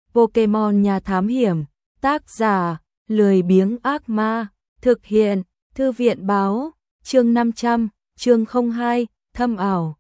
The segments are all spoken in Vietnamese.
Pokemon nhà thám hiểm, tác giả, lười biếng ác ma, thực hiện, thư viện báo, chương 500, chương 02, thâm ảo.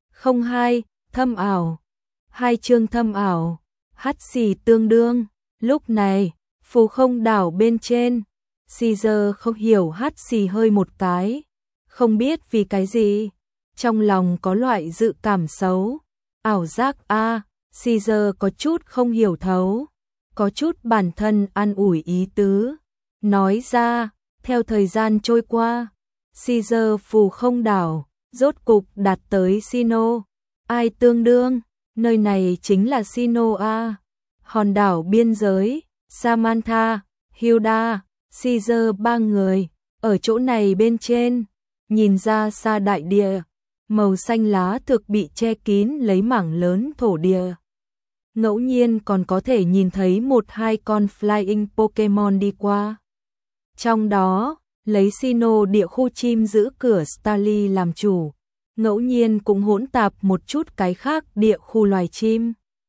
02, thâm ảo. Hai chương thâm ảo, hắt xì tương đương. Lúc này, phù không đảo bên trên, Caesar không hiểu hắt xì hơi một cái, không biết vì cái gì, trong lòng có loại dự cảm xấu, ảo giác a. Caesar có chút không hiểu thấu, có chút bản thân an ủi ý tứ, nói ra. Theo thời gian trôi qua, Caesar phù không đảo rốt cục đạt tới Sinnoh. Ai tương đương, nơi này chính là Sinnoh a. Hòn đảo biên giới, Samantha, Hilda, Caesar ba người ở chỗ này bên trên, nhìn ra xa đại địa, màu xanh lá thực bị che kín lấy mảng lớn thổ địa. Ngẫu nhiên còn có thể nhìn thấy một hai con flying Pokemon đi qua. Trong đó, lấy Sinnoh địa khu chim giữ cửa Starly làm chủ, ngẫu nhiên cũng hỗn tạp một chút cái khác địa khu loài chim.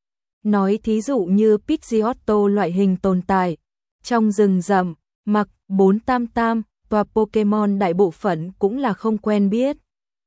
Nói thí dụ như Pidgeotto loại hình tồn tại trong rừng rậm, mặc 488, tòa Pokemon đại bộ phận cũng là không quen biết.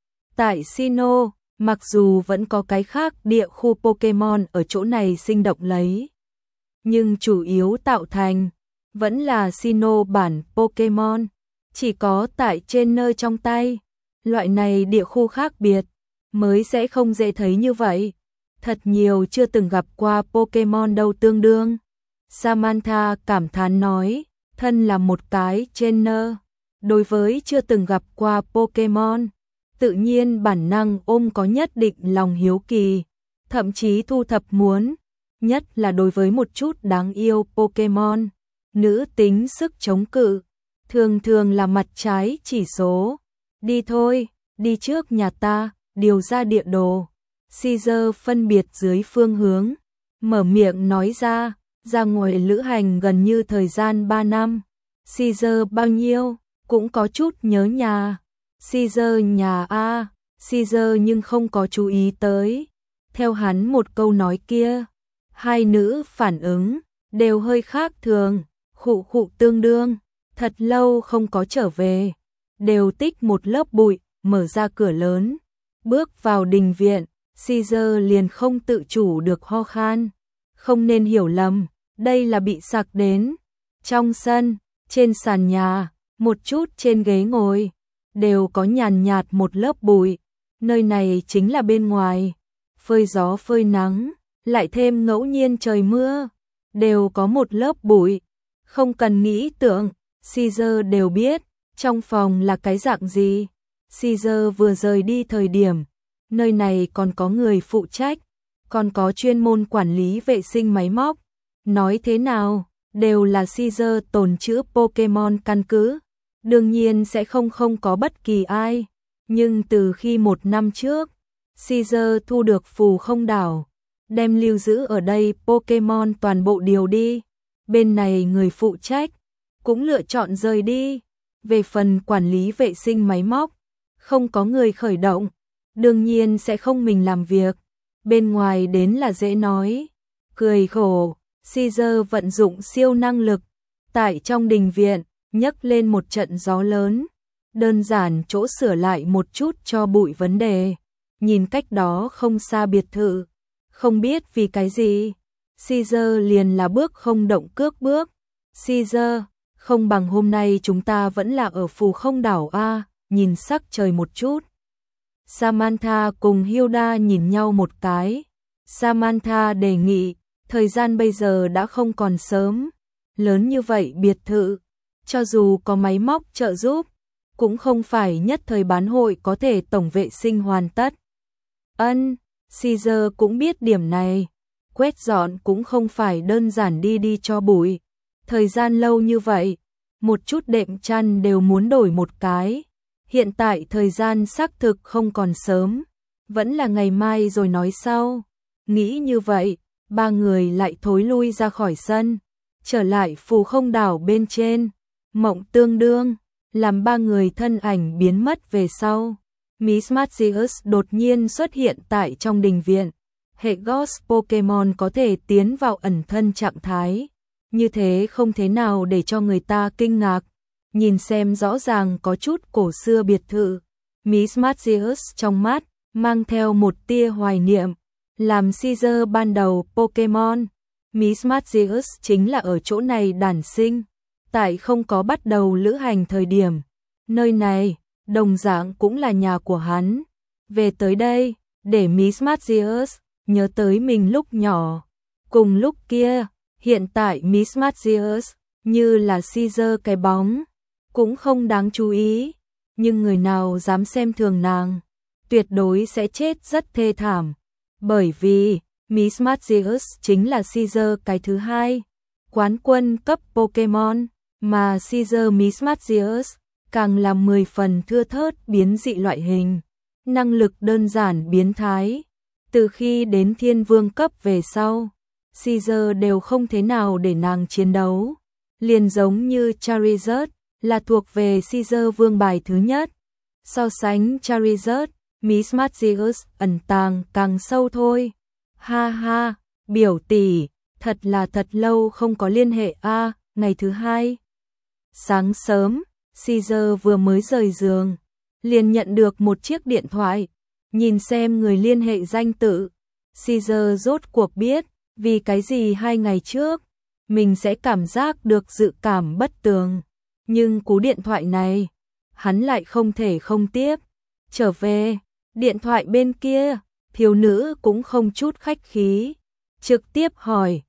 Tại Sinnoh, mặc dù vẫn có cái khác địa khu Pokemon ở chỗ này sinh động lấy, nhưng chủ yếu tạo thành vẫn là Sinnoh bản Pokemon, chỉ có tại trên nơi trong tay. Loại này địa khu khác biệt mới sẽ không dễ thấy như vậy. Thật nhiều chưa từng gặp qua Pokemon đâu tương đương. Samantha cảm thán nói, thân là một cái trainer, đối với chưa từng gặp qua Pokemon, tự nhiên bản năng ôm có nhất định lòng hiếu kỳ, thậm chí thu thập muốn, nhất là đối với một chút đáng yêu Pokemon, nữ tính sức chống cự, thường thường là mặt trái chỉ số. Đi thôi, đi trước nhà ta, điều ra địa đồ. Caesar phân biệt dưới phương hướng, mở miệng nói ra ngoài lữ hành gần như thời gian 3 năm. Caesar bao nhiêu, cũng có chút nhớ nhà. Caesar nhà a. Caesar nhưng không có chú ý tới. Theo hắn một câu nói kia, hai nữ phản ứng đều hơi khác thường, khụ khụ tương đương, thật lâu không có trở về, đều tích một lớp bụi, mở ra cửa lớn, bước vào đình viện. Caesar liền không tự chủ được ho khan, không nên hiểu lầm, đây là bị sặc đến. Trong sân, trên sàn nhà, một chút trên ghế ngồi, đều có nhàn nhạt một lớp bụi, nơi này chính là bên ngoài, phơi gió phơi nắng, lại thêm ngẫu nhiên trời mưa, đều có một lớp bụi, không cần nghĩ tưởng, Caesar đều biết, trong phòng là cái dạng gì. Caesar vừa rời đi thời điểm, nơi này còn có người phụ trách, còn có chuyên môn quản lý vệ sinh máy móc. Nói thế nào, đều là Caesar tồn trữ Pokemon căn cứ. Đương nhiên sẽ không có bất kỳ ai. Nhưng từ khi 1 năm trước, Caesar thu được phù không đảo, đem lưu giữ ở đây Pokemon toàn bộ điều đi. Bên này người phụ trách cũng lựa chọn rời đi. Về phần quản lý vệ sinh máy móc, không có người khởi động, đương nhiên sẽ không mình làm việc. Bên ngoài đến là dễ nói. Cười khổ, Caesar vận dụng siêu năng lực, tại trong đình viện, nhấc lên một trận gió lớn, đơn giản chỗ sửa lại một chút cho bụi vấn đề. Nhìn cách đó không xa biệt thự, không biết vì cái gì, Caesar liền là bước không động cước bước. Caesar, không bằng hôm nay chúng ta vẫn là ở phù không đảo a, nhìn sắc trời một chút. Samantha cùng Hilda nhìn nhau một cái. Samantha đề nghị, thời gian bây giờ đã không còn sớm, lớn như vậy biệt thự, cho dù có máy móc trợ giúp, cũng không phải nhất thời bán hội có thể tổng vệ sinh hoàn tất. Caesar cũng biết điểm này, quét dọn cũng không phải đơn giản đi cho bụi. Thời gian lâu như vậy, một chút đệm chăn đều muốn đổi một cái. Hiện tại thời gian xác thực không còn sớm, vẫn là ngày mai rồi nói sau. Nghĩ như vậy, ba người lại thối lui ra khỏi sân, trở lại phù không đảo bên trên. Mộng tương đương, làm ba người thân ảnh biến mất về sau. Miss Magius đột nhiên xuất hiện tại trong đình viện, hệ Ghost Pokemon có thể tiến vào ẩn thân trạng thái. Như thế không thế nào để cho người ta kinh ngạc. Nhìn xem rõ ràng có chút cổ xưa biệt thự. Miss Magius trong mắt mang theo một tia hoài niệm. Làm Caesar ban đầu Pokemon, Miss Magius chính là ở chỗ này đản sinh. Tại không có bắt đầu lữ hành thời điểm, nơi này đồng dạng cũng là nhà của hắn. Về tới đây, để Miss Magius nhớ tới mình lúc nhỏ. Cùng lúc kia, hiện tại Miss Magius như là Caesar cái bóng, cũng không đáng chú ý. Nhưng người nào dám xem thường nàng, tuyệt đối sẽ chết rất thê thảm. Bởi vì Miss Magius chính là Caesar cái thứ hai, quán quân cấp Pokemon, mà Caesar Miss Magius càng là 10 phần thưa thớt biến dị loại hình, năng lực đơn giản biến thái. Từ khi đến Thiên Vương cấp về sau, Caesar đều không thế nào để nàng chiến đấu, liền giống như Charizard là thuộc về Caesar vương bài thứ nhất. So sánh Charizard, Miss Magius ẩn tàng càng sâu thôi. Ha ha, biểu tỷ, thật là thật lâu không có liên hệ a. Ngày thứ hai, sáng sớm, Caesar vừa mới rời giường, liền nhận được một chiếc điện thoại. Nhìn xem người liên hệ danh tự, Caesar rốt cuộc biết vì cái gì 2 ngày trước mình sẽ cảm giác được dự cảm bất tường. Nhưng cú điện thoại này, hắn lại không thể không tiếp. Trở về, điện thoại bên kia, thiếu nữ cũng không chút khách khí, trực tiếp hỏi,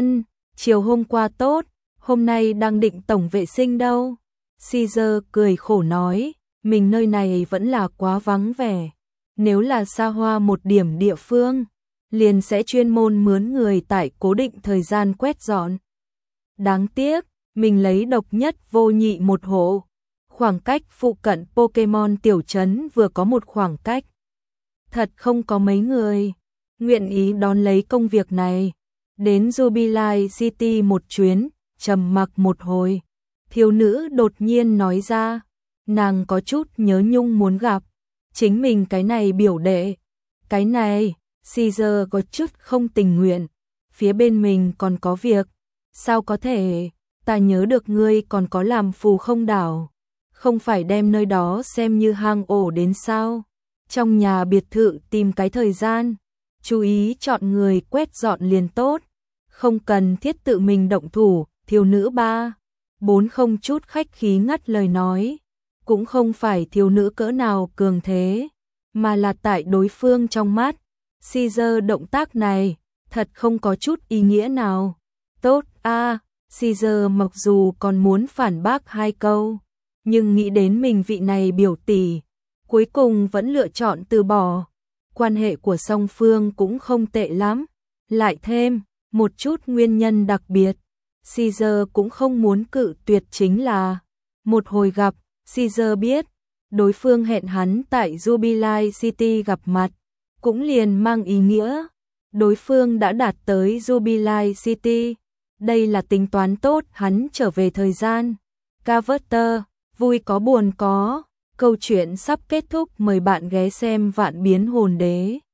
chiều hôm qua tốt, hôm nay đang định tổng vệ sinh đâu? Caesar cười khổ nói, mình nơi này vẫn là quá vắng vẻ. Nếu là xa hoa một điểm địa phương, liền sẽ chuyên môn mướn người tại cố định thời gian quét dọn. Đáng tiếc, mình lấy độc nhất vô nhị một hộ. Khoảng cách phụ cận Pokemon tiểu trấn vừa có một khoảng cách. Thật không có mấy người nguyện ý đón lấy công việc này. Đến Jubilee City một chuyến, trầm mặc một hồi. Thiếu nữ đột nhiên nói ra, nàng có chút nhớ nhung muốn gặp chính mình cái này biểu đệ. Cái này, Caesar có chút không tình nguyện. Phía bên mình còn có việc. Sao có thể, ta nhớ được ngươi còn có làm phù không đảo. Không phải đem nơi đó xem như hang ổ đến sao? Trong nhà biệt thự tìm cái thời gian, chú ý chọn người quét dọn liền tốt. Không cần thiết tự mình động thủ. Thiếu nữ 3-4 không chút khách khí ngắt lời nói. Cũng không phải thiếu nữ cỡ nào cường thế, mà là tại đối phương trong mắt. Caesar động tác này, thật không có chút ý nghĩa nào. Tốt a. Caesar mặc dù còn muốn phản bác 2 câu, nhưng nghĩ đến mình vị này biểu tỷ, cuối cùng vẫn lựa chọn từ bỏ. Quan hệ của song phương cũng không tệ lắm, lại thêm một chút nguyên nhân đặc biệt. Caesar cũng không muốn cự tuyệt, chính là một hồi gặp. Caesar biết đối phương hẹn hắn tại Jubilee City gặp mặt, cũng liền mang ý nghĩa đối phương đã đạt tới Jubilee City. Đây là tính toán tốt hắn trở về thời gian. Carver, vui có buồn có. Câu chuyện sắp kết thúc, mời bạn ghé xem Vạn Biến Hồn Đế.